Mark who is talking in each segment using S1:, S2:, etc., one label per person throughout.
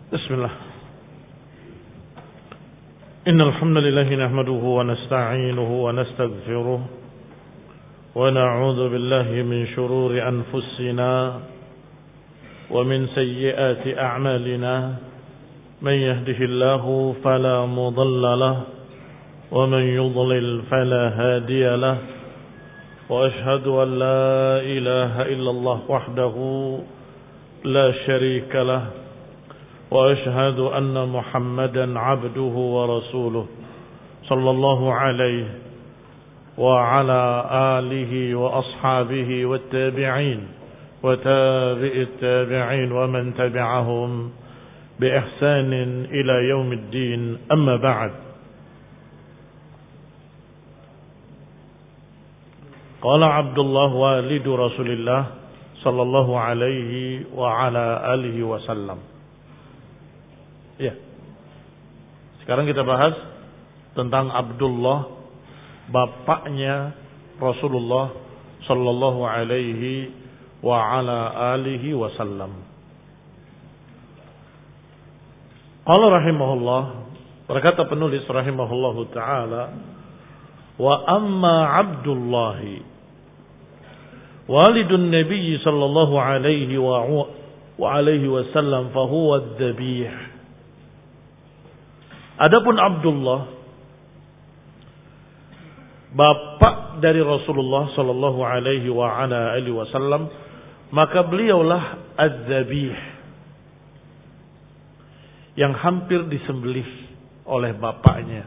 S1: بسم الله إن الحمد لله نحمده ونستعينه ونستغفره ونعوذ بالله من شرور أنفسنا ومن سيئات أعمالنا من يهده الله فلا مضل له ومن يضلل فلا هادي له وأشهد أن لا إله إلا الله وحده لا شريك له وأشهد أن محمدا عبده ورسوله صلى الله عليه وعلى آله وأصحابه والتابعين وتابع التابعين ومن تبعهم بإحسان إلى يوم الدين أما بعد قال عبد الله والد رسول الله صلى الله عليه وعلى آله وسلم. Ya. Sekarang kita bahas tentang Abdullah, bapaknya Rasulullah sallallahu alaihi wa ala alihi wasallam. Qala rahimahullah, berkata penulis rahimahullahu taala, wa amma Abdullah walidun Nabi sallallahu alaihi wa alaihi wasallam fa huwa ad-dabih. Adapun Abdullah, bapak dari Rasulullah sallallahu alaihi wa ala alihi wasallam, maka beliaulah az-zabih, yang hampir disembelih oleh bapaknya.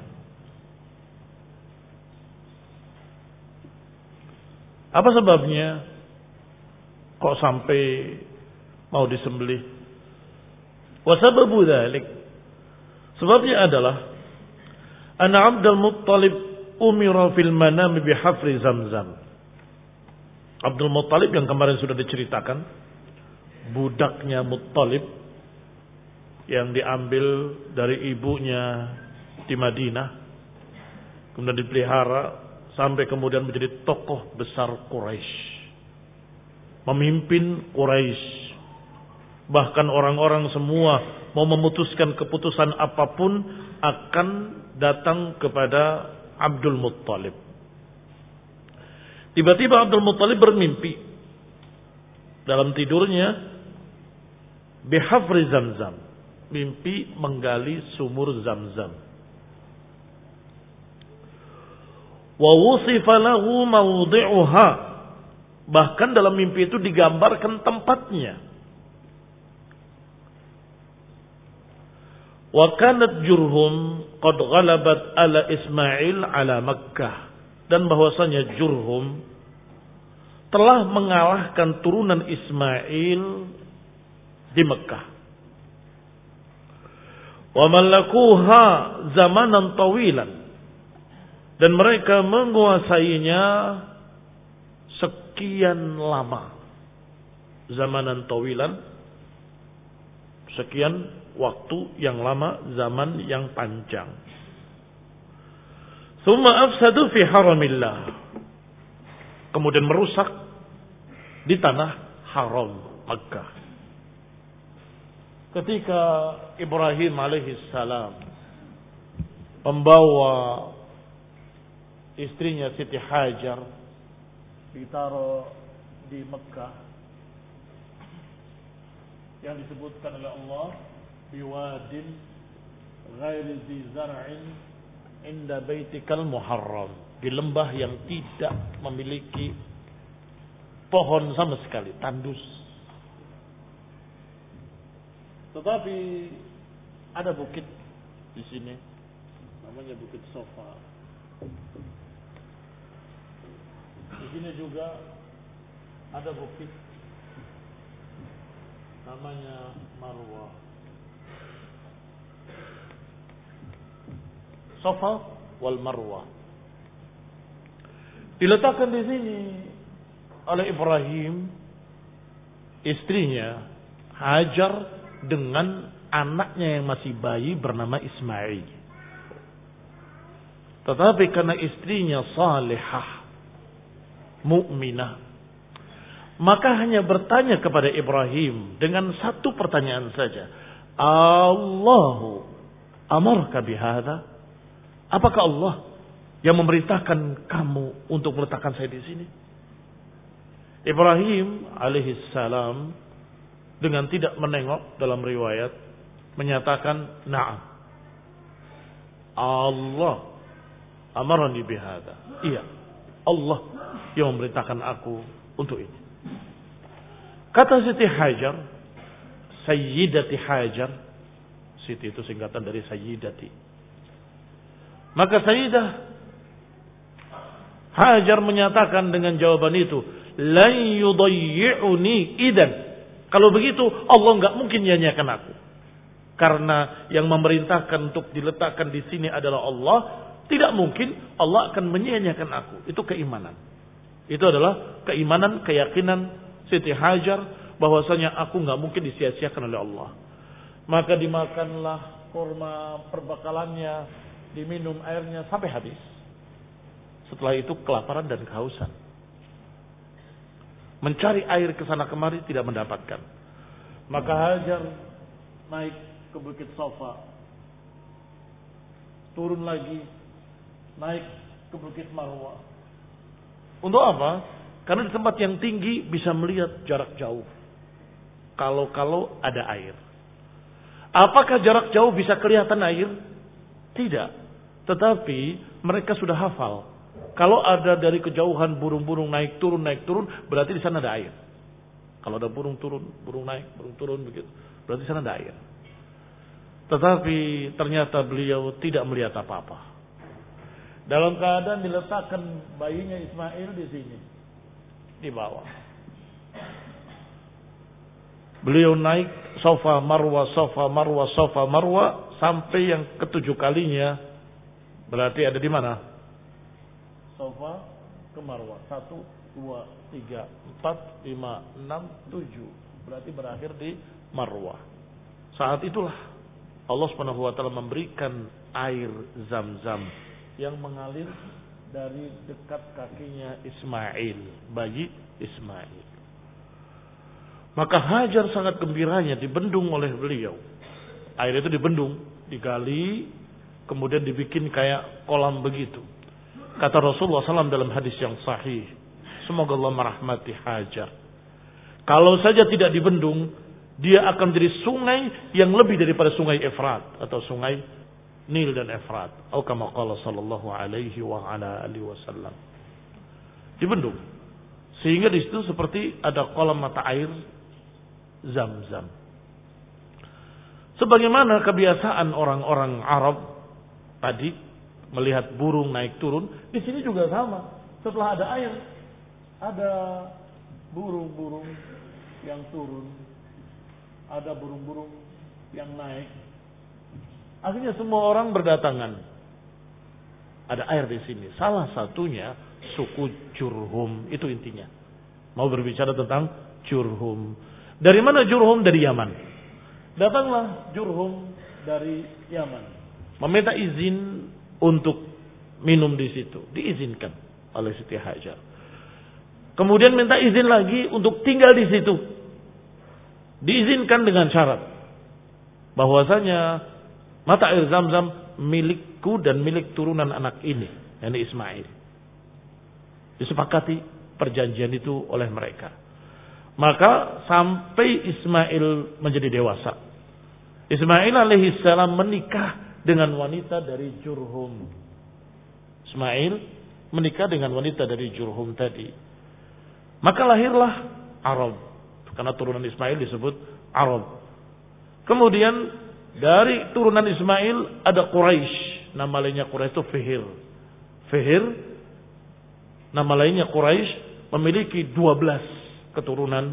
S1: Apa sebabnya kok sampai mau disembelih? Wa sababu dzalik, sebabnya adalah anna Abdul Muttalib umira fil manam bihafri Zamzam. Abdul Muttalib yang kemarin sudah diceritakan, budaknya Muttalib yang diambil dari ibunya di Madinah, kemudian dipelihara sampai kemudian menjadi tokoh besar Quraisy, memimpin Quraisy. Bahkan orang-orang semua mau memutuskan keputusan apapun akan datang kepada Abdul Muttalib. Tiba-tiba Abdul Muttalib bermimpi dalam tidurnya bihafri Zamzam, mimpi menggali sumur Zamzam. Wa wusifa lahu mawdi'uha, bahkan dalam mimpi itu digambarkan tempatnya. Wa kanat Jurhum qad ghalabat ala Ismail ala Makkah, dan bahwasanya Jurhum telah mengalahkan turunan Ismail di Mekah. Wa malakuha zamanan tawilan, dan mereka menguasainya sekian lama. Zamanan tawilan, sekian waktu yang lama, zaman yang panjang. Tsumma afsadu fi haramillah, kemudian merusak di tanah haram Makkah. Ketika Ibrahim alaihissalam membawa istrinya Siti Hajar ditaruh di Makkah, yang disebutkan oleh Allah biwadin ghairi zi zar'in inda baitikal muharram, di lembah yang tidak memiliki pohon sama sekali, tandus. Tetapi ada bukit di sini, namanya Bukit Sofa. Di sini juga ada bukit namanya Marwah. Safa wal Marwah diletakkan di sini oleh Ibrahim, istrinya Hajar, dengan anaknya yang masih bayi bernama Ismail. Tetapi karena istrinya salihah, mukminah, maka hanya bertanya kepada Ibrahim dengan satu pertanyaan saja. Allahu amarka bihadza? Apakah Allah yang memerintahkan kamu untuk meletakkan saya di sini? Ibrahim alaihissalam dengan tidak menengok dalam riwayat menyatakan na'am. Allah amarani bihadza. Iya, Allah yang memerintahkan aku untuk ini. Kata Siti Hajar, Sayyidati Hajar, Siti itu singkatan dari Sayyidati. Maka Sayyidah Hajar menyatakan dengan jawaban itu, lan yudayyi'uni idan. Kalau begitu Allah enggak mungkin nyanyiakan aku. Karena yang memerintahkan untuk diletakkan di sini adalah Allah, tidak mungkin Allah akan menyia-nyiakan aku. Itu keimanan. Itu adalah keimanan, keyakinan Siti Hajar bahwasanya aku enggak mungkin disia-siakan oleh Allah. Maka dimakanlah kurma perbekalannya, diminum airnya sampai habis. Setelah itu kelaparan dan kehausan. Mencari air ke sana kemari tidak mendapatkan. Maka Hajar naik ke Bukit Safa. Turun lagi, naik ke Bukit Marwah. Untuk apa? Karena di tempat yang tinggi bisa melihat jarak jauh. Kalau ada air. Apakah jarak jauh bisa kelihatan air? Tidak. Tetapi mereka sudah hafal. Kalau ada dari kejauhan burung-burung naik turun, berarti di sana ada air. Kalau ada burung turun, burung naik, burung turun begitu, berarti di sana ada air. Tetapi ternyata beliau tidak melihat apa-apa. Dalam keadaan diletakkan bayinya Ismail di sini, di bawah. Beliau naik Safa Marwah, Safa Marwah, Safa Marwah sampai yang ketujuh kalinya. Berarti ada di mana? Safa ke Marwah. 1, 2, 3, 4, 5, 6, 7. Berarti berakhir di Marwah. Saat itulah Allah Subhanahu wa taala memberikan air Zam-Zam yang mengalir dari dekat kakinya Ismail, bayi Ismail. Maka Hajar sangat gembiranya dibendung oleh beliau. Air itu dibendung, digali, kemudian dibikin kayak kolam begitu. Kata Rasulullah SAW dalam hadis yang sahih, semoga Allah merahmati Hajar. Kalau saja tidak dibendung, dia akan menjadi sungai yang lebih daripada sungai Efrat atau sungai Nil dan Efrat. Atau kama qala sallallahu alaihi wa ala alihi wasallam. Dibendung. Sehingga di situ seperti ada kolam mata air Zam-Zam. Sebagaimana kebiasaan orang-orang Arab tadi melihat burung naik turun, di sini juga sama. Setelah ada air, ada burung-burung yang turun, ada burung-burung yang naik. Akhirnya semua orang berdatangan. Ada air di sini. Salah satunya suku Jurhum, itu intinya. Mau berbicara tentang Jurhum. Dari mana Jurhum? Dari Yaman. Datanglah Jurhum dari Yaman, meminta izin untuk minum di situ. Diizinkan oleh Siti Hajar. Kemudian minta izin lagi untuk tinggal di situ. Diizinkan dengan syarat bahwasanya mata air Zam-Zam milikku dan milik turunan anak ini, yakni Ismail. Disepakati perjanjian itu oleh mereka. Maka sampai Ismail menjadi dewasa, Ismail alaihissalam menikah dengan wanita dari Jurhum. Ismail menikah dengan wanita dari Jurhum tadi. Maka lahirlah Arab. Karena turunan Ismail disebut Arab. Kemudian dari turunan Ismail ada Quraisy. Nama lainnya Quraisy itu Fihir. Fihir, nama lainnya Quraisy, memiliki 12 keturunan.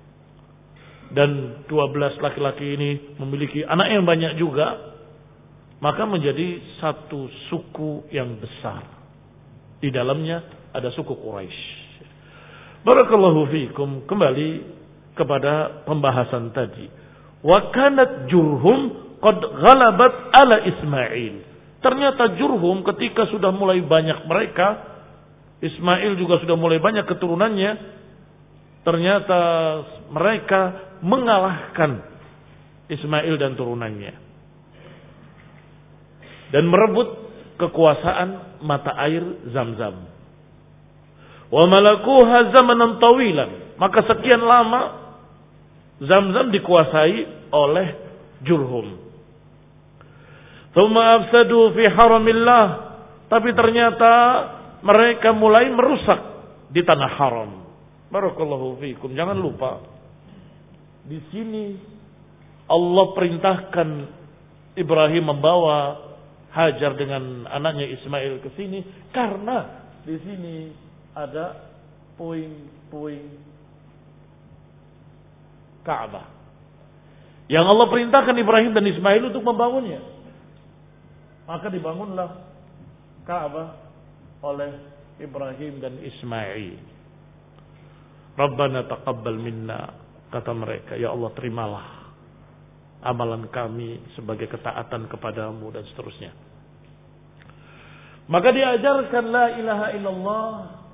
S1: Dan 12 laki-laki ini memiliki anak yang banyak juga. Maka menjadi satu suku yang besar. Di dalamnya ada suku Quraisy. Barakallahu fiikum. Kembali kepada pembahasan tadi. Wa kanat Jurhum qad ghalabat ala Ismail. Ternyata Jurhum ketika sudah mulai banyak mereka, Ismail juga sudah mulai banyak keturunannya, ternyata mereka mengalahkan Ismail dan turunannya. Dan merebut kekuasaan mata air Zam-Zam. Wa malakuha zamanan tawilan. Maka sekian lama Zam-Zam dikuasai oleh Jurhum. Thumma afsadu fi haramillah. Tapi ternyata mereka mulai merusak di tanah haram. Barakallahu fiikum. Jangan lupa, di sini Allah perintahkan Ibrahim membawa Hajar dengan anaknya Ismail ke sini karena di sini ada puing-puing Ka'bah yang Allah perintahkan Ibrahim dan Ismail untuk membangunnya. Maka dibangunlah Ka'bah oleh Ibrahim dan Ismail. Rabbana taqabbal minna, kata mereka, ya Allah terimalah amalan kami sebagai ketaatan kepadamu dan seterusnya. Maka diajarkan la ilaha illallah,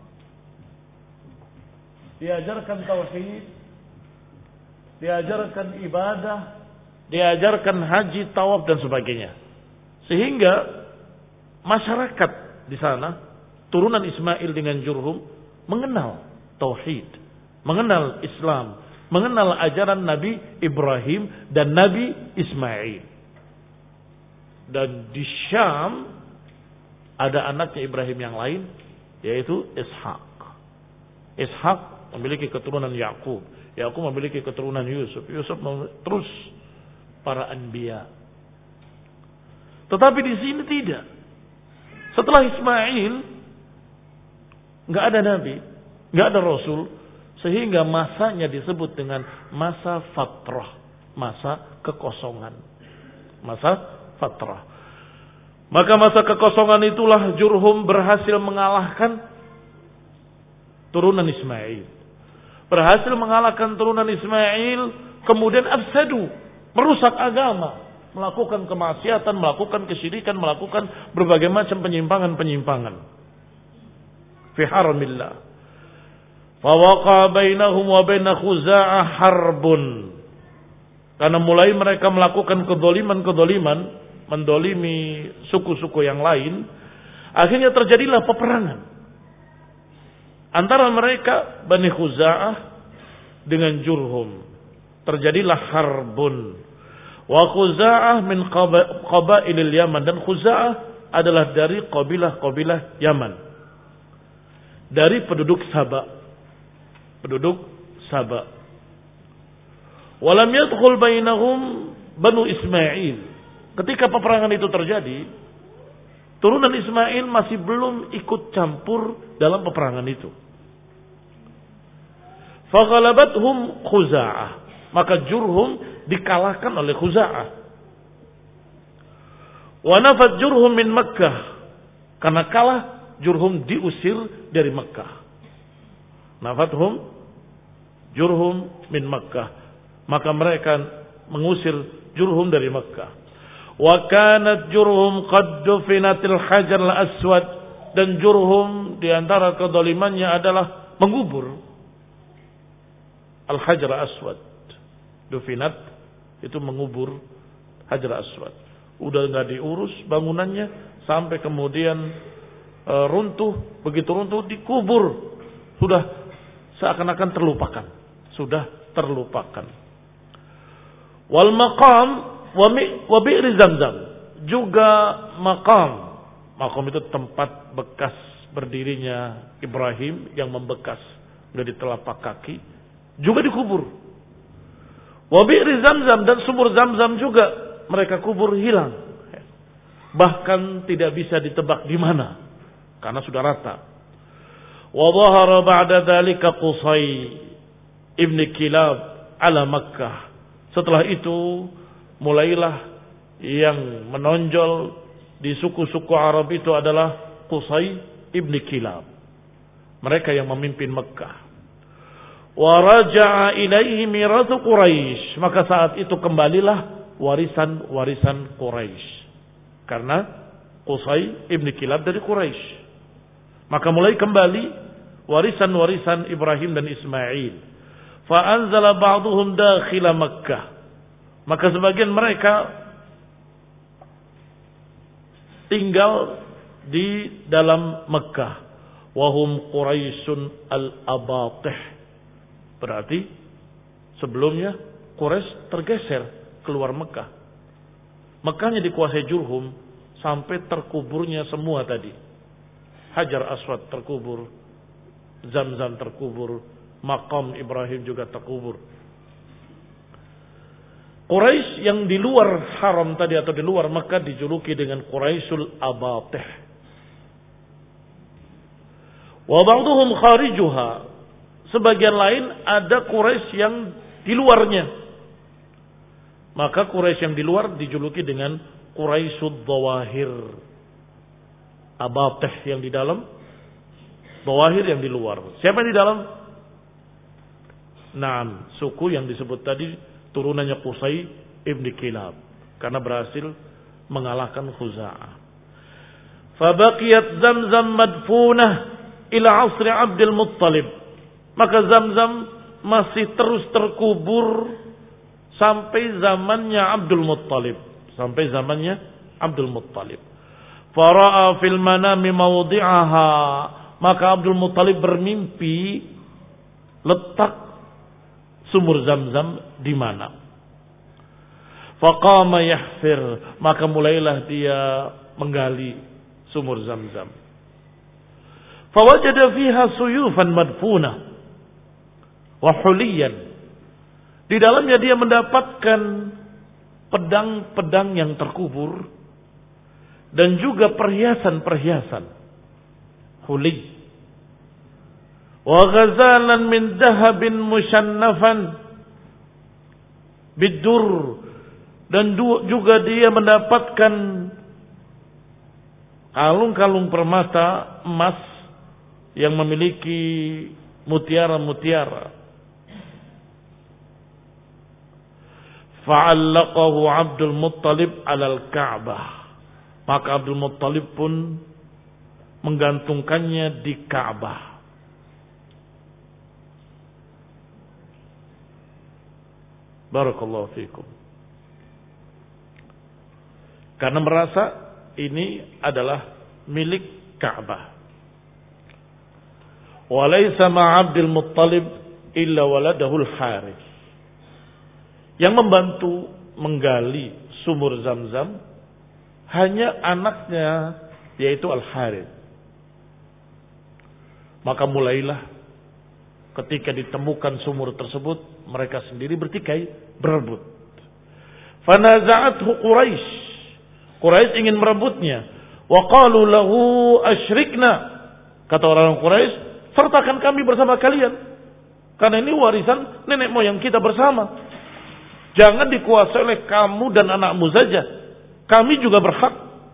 S1: diajarkan tauhid, diajarkan ibadah, diajarkan haji, tawaf dan sebagainya. Sehingga masyarakat di sana, turunan Ismail dengan Jurhum, mengenal tauhid, mengenal Islam, mengenal ajaran Nabi Ibrahim dan Nabi Ismail. Dan di Syam ada anaknya Ibrahim yang lain, yaitu Ishak. Ishak memiliki keturunan Yakub. Yakub memiliki keturunan Yusuf. Yusuf terus para anbiya. Tetapi di sini tidak. Setelah Ismail nggak ada nabi, nggak ada rasul, sehingga masanya disebut dengan masa fatrah, masa kekosongan, masa fatrah. Maka masa kekosongan itulah Jurhum berhasil mengalahkan turunan Ismail. Berhasil mengalahkan turunan Ismail, kemudian afsadu, merusak agama, melakukan kemaksiatan, melakukan kesyirikan, melakukan berbagai macam penyimpangan-penyimpangan. Fi haramillah. Fawaqa bainahum wa baina Khuza'ah harbun. Karena mulai mereka melakukan kedoliman-kedoliman, mendolimi suku-suku yang lain, akhirnya terjadilah peperangan antara mereka Bani Khuza'ah dengan Jurhum. Terjadilah harbun. Wa Khuza'ah min qabailil Yaman, dan Khuza'ah adalah dari kabilah-kabilah Yaman, dari penduduk Saba. Walam yadkhul bainahum Banu Ismail. Ketika peperangan itu terjadi, turunan Ismail masih belum ikut campur dalam peperangan itu. Faghalabathum Khuza'ah, maka Jurhum dikalahkan oleh Khuza'ah. Wa nafat Jurhum min Makkah, karena kalah Jurhum diusir dari Makkah. Nafathum Jurhum min Makkah, maka mereka mengusir Jurhum dari Makkah. Wa kanat Jurhum qad dufinatil hajar al-aswad, dan Jurhum di antara kedolimannya adalah mengubur al-hajar al-aswad. Dufinat itu mengubur hajar al-aswad. Udah enggak diurus bangunannya sampai kemudian runtuh, begitu runtuh dikubur. Sudah seakan-akan terlupakan, sudah terlupakan. Wal maqam wa bi'ri Zamzam, juga maqam itu tempat bekas berdirinya Ibrahim yang membekas dari telapak kaki, juga dikubur. Wa bi'ri Zamzam, dan sumur Zamzam juga mereka kubur hilang. Bahkan tidak bisa ditebak di mana karena sudah rata. Wa dhahara ba'da dzalika Qusay ibn Kilab ala Makkah. Setelah itu mulailah yang menonjol di suku-suku Arab itu adalah Qusay ibn Kilab. Mereka yang memimpin Makkah. Wa raja'a ilaihi mirathu Quraisy. Maka saat itu kembalilah warisan-warisan Quraisy. Karena Qusay ibn Kilab dari Quraisy. Maka mulai kembali warisan-warisan Ibrahim dan Ismail. Fa anzala ba'dhum dakhila Makkah. Maka sebagian mereka tinggal di dalam Mekah. Wahum Quraisyun al-Abatih. Berarti sebelumnya Quraisy tergeser keluar Mekah. Mekahnya dikuasai Jurhum sampai terkuburnya semua tadi. Hajar Aswad terkubur, Zamzam terkubur, Maqam Ibrahim juga terkubur. Quraisy yang di luar haram tadi atau di luar Mekah dijuluki dengan Quraisyul Abatih. Wa ba'duhum kharijuha. Sebagian lain ada Quraisy yang di luarnya. Maka Quraisy yang di luar dijuluki dengan Quraisyud Dhawahir. Abatih yang di dalam, Dhawahir yang di luar. Siapa yang di dalam? Naam, suku yang disebut tadi turunannya Qusay ibn Kilab karena berhasil mengalahkan Khuza'ah. Fabaqiyat Zamzam madfunah ila asri Abdul Muttalib. Maka Zamzam masih terus terkubur sampai zamannya Abdul Muttalib, sampai zamannya Abdul Muttalib. Fara'a fil manami mawdi'aha. Maka Abdul Muttalib bermimpi letak sumur Zamzam di mana. Faqama yahfir, maka mulailah dia menggali sumur Zamzam. Fawajada fiha suyufan madfunah wa huliyan. Di dalamnya dia mendapatkan pedang-pedang yang terkubur dan juga perhiasan-perhiasan. Huli. Wa ghazalan min dahabin mushannafan bidur, dan juga dia mendapatkan kalung-kalung permata emas yang memiliki mutiara-mutiara. Fa'allaqahu Abdul Muttalib 'alal Ka'bah. Maka Abdul Muttalib pun menggantungkannya di Ka'bah. Barakallahu fikum. Karena merasa ini adalah milik Ka'bah. Walaysa ma'Abdul Muttalib illa waladahul Harith. Yang membantu menggali sumur Zamzam hanya anaknya, yaitu Al-Harith. Maka mulailah ketika ditemukan sumur tersebut, mereka sendiri bertikai, berebut. Fanaza'athu Quraisy. Quraisy ingin merebutnya. Wa qalu lahu asyrikna. Kata orang Quraisy, sertakan kami bersama kalian. Karena ini warisan nenek moyang kita bersama. Jangan dikuasai oleh kamu dan anakmu saja. Kami juga berhak.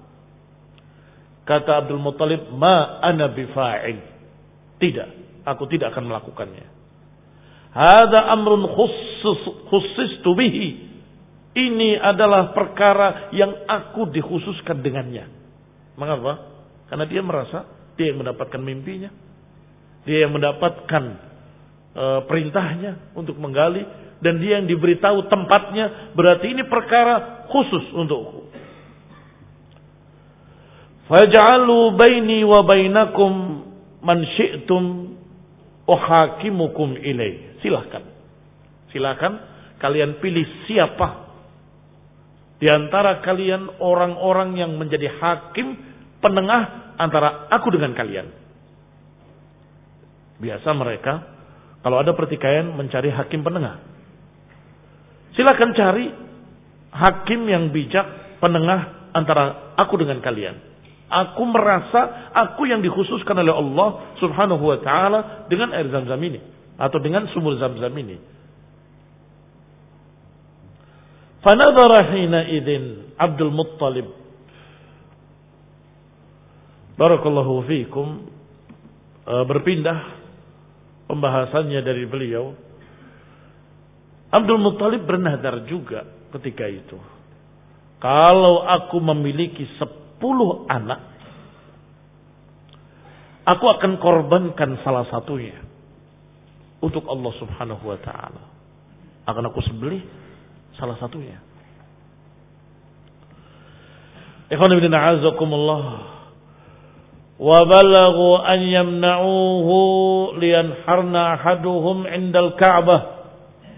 S1: Kata Abdul Muttalib, ma ana bifa'il. Tidak, aku tidak akan melakukannya. Hada amrun khussistu bihi. Ini adalah perkara yang aku dikhususkan dengannya. Mengapa? Karena dia merasa dia yang mendapatkan mimpinya, dia yang mendapatkan perintahnya untuk menggali, dan dia yang diberitahu tempatnya. Berarti ini perkara khusus untukku. Faj'alu baini wa bainakum man syi'tum uhakimukum ilaih. Silakan kalian pilih siapa di antara kalian orang-orang yang menjadi hakim penengah antara aku dengan kalian. Biasa mereka kalau ada pertikaian mencari hakim penengah. Silakan cari hakim yang bijak penengah antara aku dengan kalian. Aku merasa aku yang dikhususkan oleh Allah Subhanahu wa taala dengan air Zamzam ini atau dengan sumur Zamzam ini. Fanadhara hina idzin Abdul Muttalib. Barakallahu fiikum. Berpindah pembahasannya dari beliau. Abdul Muttalib bernadar juga ketika itu. Kalau aku memiliki 10 anak, aku akan korbankan salah satunya untuk Allah Subhanahu wa taala. Akan aku sembelih salah satunya. Ikhwan ibn a'azakumullah. Wa balaghu an yamna'uhu liyanharna ahaduhum 'indal Ka'bah.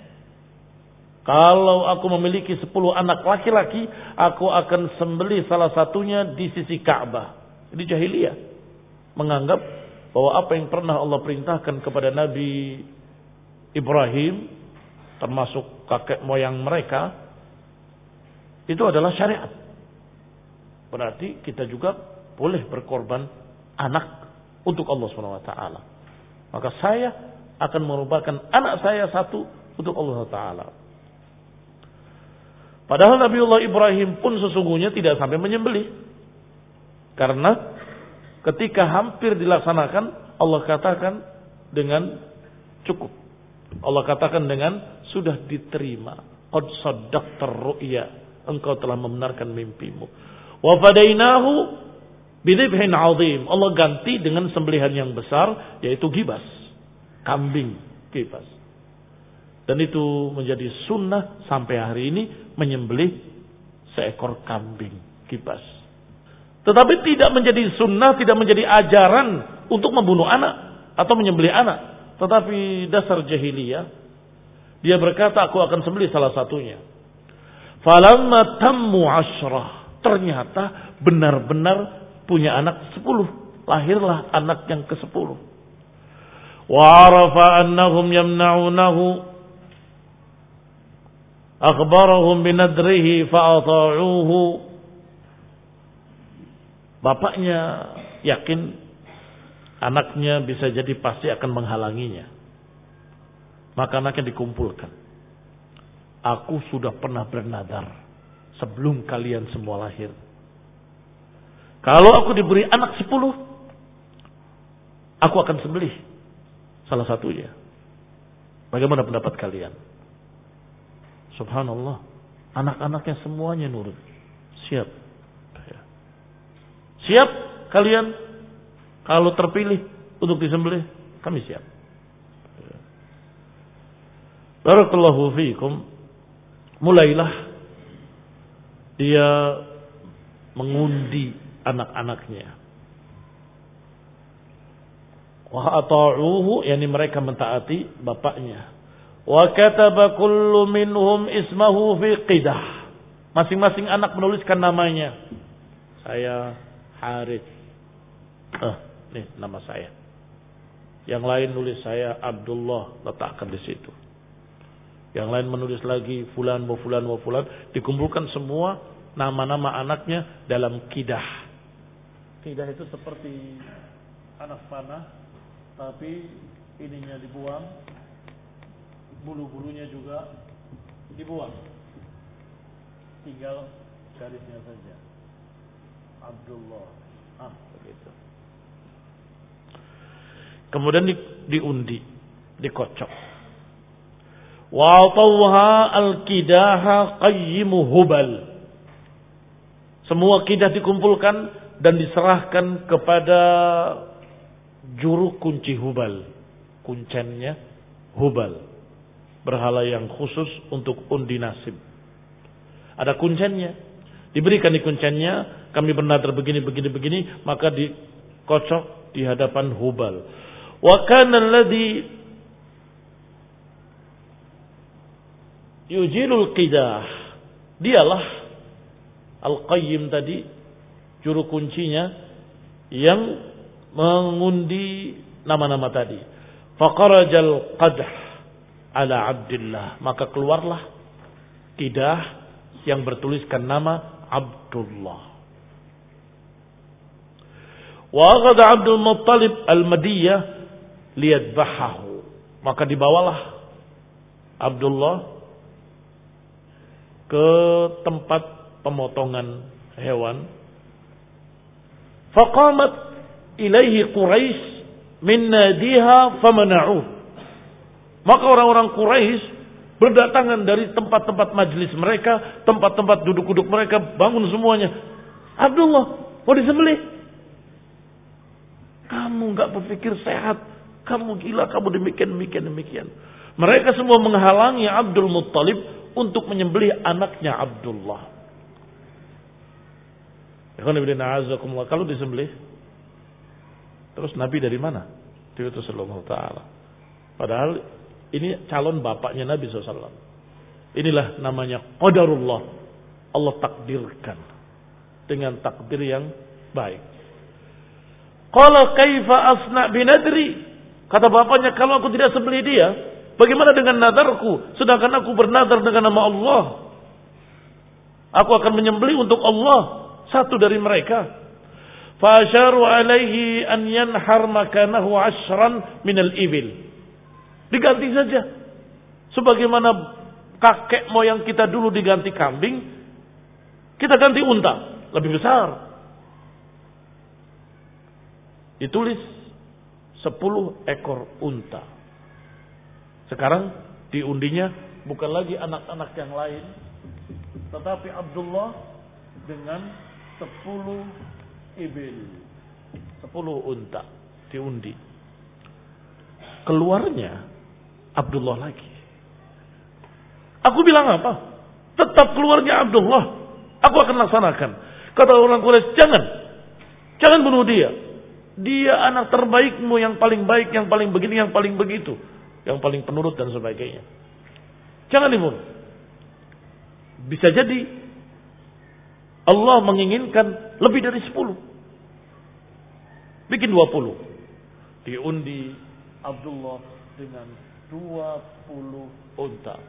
S1: Kalau aku memiliki 10 anak laki-laki, aku akan sembelih salah satunya di sisi Ka'bah. Di jahiliyah menganggap bahwa apa yang pernah Allah perintahkan kepada Nabi Ibrahim, termasuk kakek moyang mereka, itu adalah syariat. Berarti kita juga boleh berkorban anak untuk Allah SWT. Maka saya akan merupakan anak saya satu untuk Allah Ta'ala. Padahal Nabiullah Ibrahim pun sesungguhnya tidak sampai menyembelih. Karena ketika hampir dilaksanakan, Allah katakan dengan cukup. Allah katakan dengan sudah diterima. Qad saddaqtar ru'ya. Engkau telah membenarkan mimpimu. Wa fadainahu bidhibhin 'azim. Allah ganti dengan sembelihan yang besar, yaitu gibas. Kambing gibas. Dan itu menjadi sunnah sampai hari ini, menyembelih seekor kambing gibas. Tetapi tidak menjadi sunnah, tidak menjadi ajaran untuk membunuh anak atau menyembelih anak. Tetapi dasar jahiliyah, dia berkata, aku akan sembelih salah satunya. Falamma tammu 'ashrah, ternyata benar-benar punya anak 10. Lahirlah anak yang ke-10. Wa 'arafa annahum yamna'unahu akhbarahum binadrihi fa'ata'uhu. Bapaknya yakin anaknya bisa jadi pasti akan menghalanginya. Maka anaknya dikumpulkan. Aku sudah pernah bernadar sebelum kalian semua lahir. Kalau aku diberi anak 10, aku akan sembelih salah satunya. Bagaimana pendapat kalian? Subhanallah, anak-anaknya semuanya nurut. Siap. Siap kalian kalau terpilih untuk disembelih, kami siap. Barakallahu fiikum. Mulailah dia mengundi anak-anaknya. Wa ata'uhu, yakni mereka mentaati bapaknya. Wa kataba kullu minhum ismahu fi qidah. Masing-masing anak menuliskan namanya. Saya Harith. Nih nama saya. Yang lain nulis saya Abdullah, letakkan di situ. Yang lain menulis lagi fulan wa fulan wa fulan, dikumpulkan semua nama-nama anaknya dalam qidah. Qidah itu seperti anak panah, tapi ininya dibuang, bulu-bulunya juga dibuang. Tinggal garisnya saja. Abdullah. Begitu. Kemudian diundi, dikocok. Wa tawha al-qidaha qayyimu Hubal. Semua qidah dikumpulkan dan diserahkan kepada juru kunci Hubal. Kuncennya Hubal. Berhala yang khusus untuk undi nasib. Ada kuncennya. Diberikan di kuncennya, kami bernadar begini, maka dikocok di hadapan Hubal. Wa kana alladhi yujilul qidah. Dialah Al-Qayyim tadi, juru kuncinya yang mengundi nama-nama tadi. Faqarajal qadah ala Abdullah, maka keluarlah qidah yang bertuliskan nama Abdullah. Wa akhadha Abdul Muttalib al-Madiyah liyadbahahu, maka dibawalah Abdullah ke tempat pemotongan hewan. Faqamat ilaihi Quraisy min nadiha famana'uh, maka orang-orang Quraisy berdatangan dari tempat-tempat majlis mereka, tempat-tempat duduk-duduk mereka, bangun semuanya. Abdullah, mau disembelih? Kamu enggak berpikir sehat, kamu gila, kamu demikian. Mereka semua menghalangi Abdul Muttalib untuk menyembelih anaknya Abdullah. Kalau disembelih, terus Nabi dari mana? Diutus sallallahu ta'ala. Padahal ini calon bapaknya Nabi SAW. Inilah namanya qadarullah. Allah takdirkan dengan takdir yang baik. Qala kaifa asna binadri? Kata bapaknya, kalau aku tidak sembelih dia, bagaimana dengan nadarku? Sedangkan aku bernadar dengan nama Allah. Aku akan menyembelih untuk Allah, satu dari mereka. Fasharu alaihi an yanhar makanahu 10 min al-ibil. Diganti saja. Sebagaimana kakek moyang kita dulu diganti kambing, kita ganti unta, lebih besar. Ditulis 10 ekor unta. Sekarang diundinya bukan lagi anak-anak yang lain, tetapi Abdullah dengan 10 ibil, 10 unta diundi. Keluarnya Abdullah lagi. Aku bilang apa? Tetap keluarnya Abdullah. Aku akan laksanakan. Kata orang Quraisy, jangan bunuh dia. Dia anak terbaikmu, yang paling baik, yang paling begini, yang paling begitu, yang paling penurut dan sebagainya. Jangan dibunuh. Bisa jadi Allah menginginkan lebih dari 10. Bikin 20. Diundi Abdullah dengan 20 unta.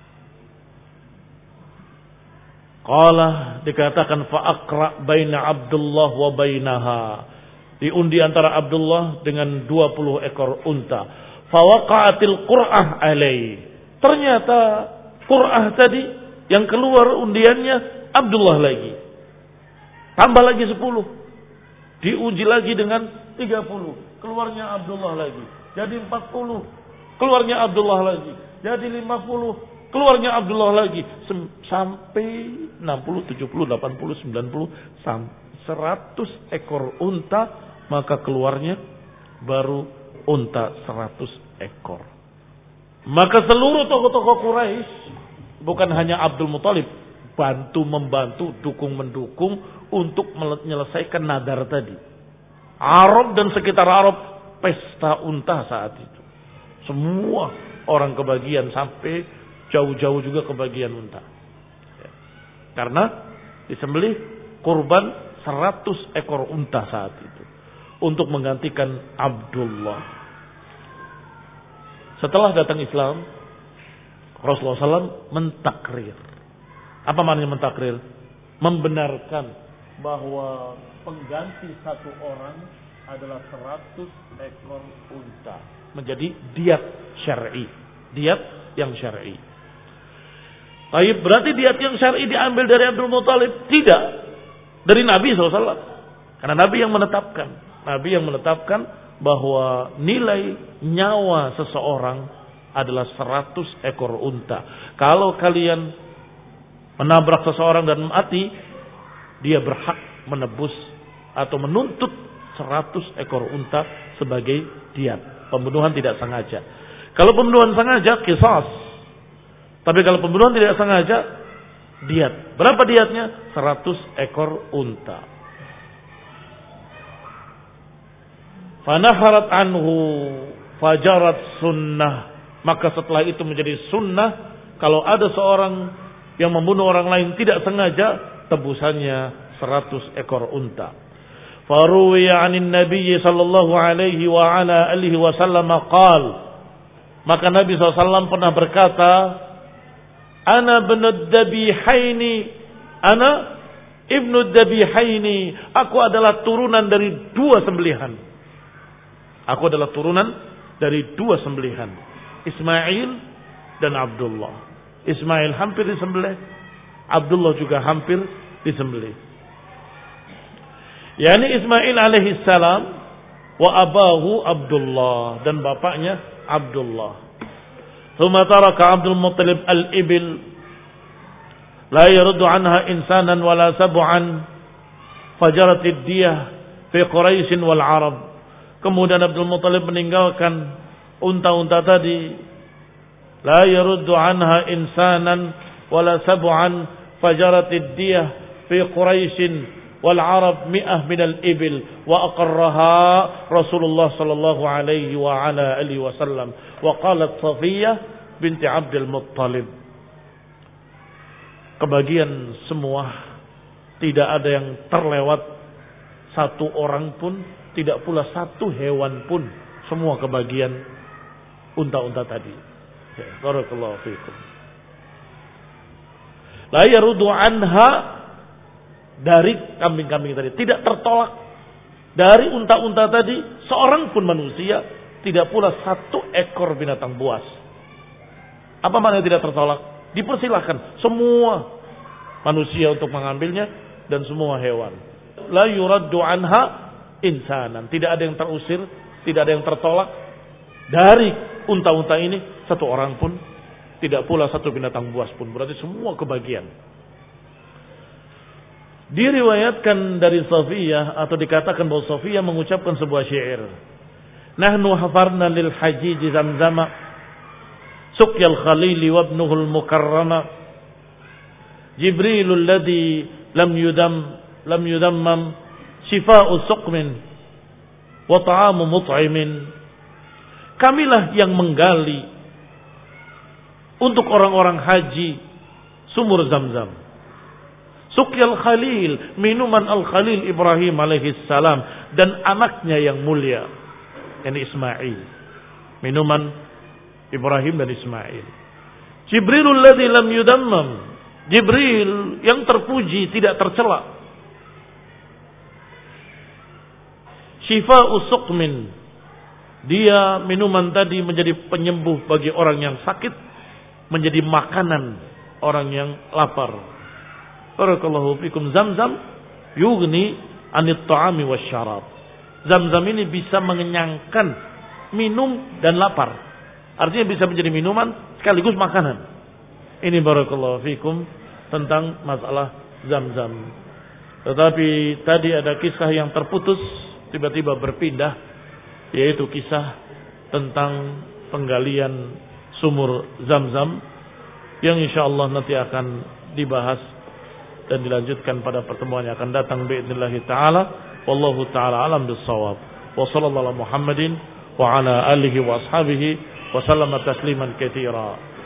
S1: Qala, dikatakan fa'aqra baina Abdullah wa bainaha. Diundi antara Abdullah dengan 20 ekor unta. Fawaqa'atil qur'ah alai. Ternyata qur'ah tadi yang keluar undiannya Abdullah lagi. Tambah lagi 10. Diuji lagi dengan 30. Keluarnya Abdullah lagi. Jadi 40. Keluarnya Abdullah lagi. Jadi 50. Keluarnya Abdullah lagi. Sampai 60, 70, 80, 90. 100 ekor unta. Maka keluarnya baru unta 100 ekor. Maka seluruh tokoh-tokoh Quraisy, bukan hanya Abdul Muthalib, membantu, dukung-mendukung untuk menyelesaikan nadar tadi. Arab dan sekitar Arab pesta unta saat itu. Semua orang kebagian, sampai jauh-jauh juga kebagian unta. Karena disembelih kurban 100 ekor unta saat itu untuk menggantikan Abdullah. Setelah datang Islam, Rasulullah SAW mentakrir. Apa maknanya mentakrir? Membenarkan bahwa pengganti satu orang adalah 100 ekor unta. Menjadi diat syar'i. Diat yang syar'i. Baik, berarti diat yang syar'i diambil dari Abdul Muthalib? Tidak. Dari Nabi SAW. Karena Nabi yang menetapkan. Nabi yang menetapkan bahwa nilai nyawa seseorang adalah 100 ekor unta. Kalau kalian menabrak seseorang dan mati, dia berhak menebus atau menuntut 100 ekor unta sebagai diat. Pembunuhan tidak sengaja. Kalau pembunuhan sengaja, qisas. Tapi kalau pembunuhan tidak sengaja, diat. Berapa diatnya? 100 ekor unta. Fanaharat anhu fajarat sunnah. Maka setelah itu menjadi sunnah, kalau ada seorang yang membunuh orang lain tidak sengaja, tebusannya 100 ekor unta. Faruwiya 'anin Nabi sallallahu alaihi wa ala alihi wasallam qaal. Maka Nabi SAW pernah berkata, Ana ibnu Dabihaini, ana ibnu Dabihaini, aku adalah turunan dari 2 sembelihan. Aku adalah turunan dari 2 sembelihan, Ismail dan Abdullah. Ismail hampir disembelih, Abdullah juga hampir disembelih. Yani Ismail alaihi salam wa abahu Abdullah, dan bapaknya Abdullah. Thumma taraka Abdul Muttalib al-ibil la yaruddu anha insanan wala sab'an fajarat ad-diyah fi Quraisy wal Arab. Kemudian Abdul Muttalib meninggalkan unta-unta tadi. La yaruddu anha insanan, wala sab'an fajaratid diyah fi Quraisy wal Arab 100 min al-ibil wa aqarraha Rasulullah sallallahu alaihi wa ala alihi wasallam wa qalat Safiyah binti Abdul Muttalib. Kebagian semua, tidak ada yang terlewat satu orang pun, tidak pula satu hewan pun, semua kebagian unta-unta tadi. Barakallahu fiikum. La yarudu anha, dari kambing-kambing tadi, tidak tertolak dari unta-unta tadi seorang pun manusia, tidak pula satu ekor binatang buas. Apa maknanya tidak tertolak? Dipersilahkan semua manusia untuk mengambilnya dan semua hewan. La yuraddu anha insanan, tidak ada yang terusir, tidak ada yang tertolak dari unta-unta ini satu orang pun, tidak pula satu binatang buas pun. Berarti semua kebagian. Diriwayatkan dari Safiyah atau dikatakan bahwa Safiyah mengucapkan sebuah syair. Nahnu hafarna lil hajij zamzama suqyal khalil wa ibnuhu al mukarrama Jibril alladhi lam yudammam shifa'u suqmin wa ta'amu mut'imin. Kamilah yang menggali untuk orang-orang haji sumur Zamzam. Suqyal Khalil, minuman Al-Khalil Ibrahim alaihi salam dan anaknya yang mulia, yakni Ismail. Minuman Ibrahim dan Ismail. Jibrilul ladzi lam yudammam. Jibril yang terpuji, tidak tercela. Shifa'u suqmin. Dia minuman tadi menjadi penyembuh bagi orang yang sakit, menjadi makanan orang yang lapar. Barakallahu fikum. Zamzam yughni anit ta'ami wasyarab. Zamzam ini bisa mengenyangkan minum dan lapar. Artinya bisa menjadi minuman sekaligus makanan. Ini barakallahu fikum tentang masalah Zamzam. Tetapi tadi ada kisah yang terputus, tiba-tiba berpindah, yaitu kisah tentang penggalian sumur Zamzam yang insyaallah nanti akan dibahas dan dilanjutkan pada pertemuan yang akan datang biidznillah taala. Wallahu taala alam bissawab. Wa sallallahu ala Muhammadin wa ala alihi wa ashabihi wa sallama tasliman katsira.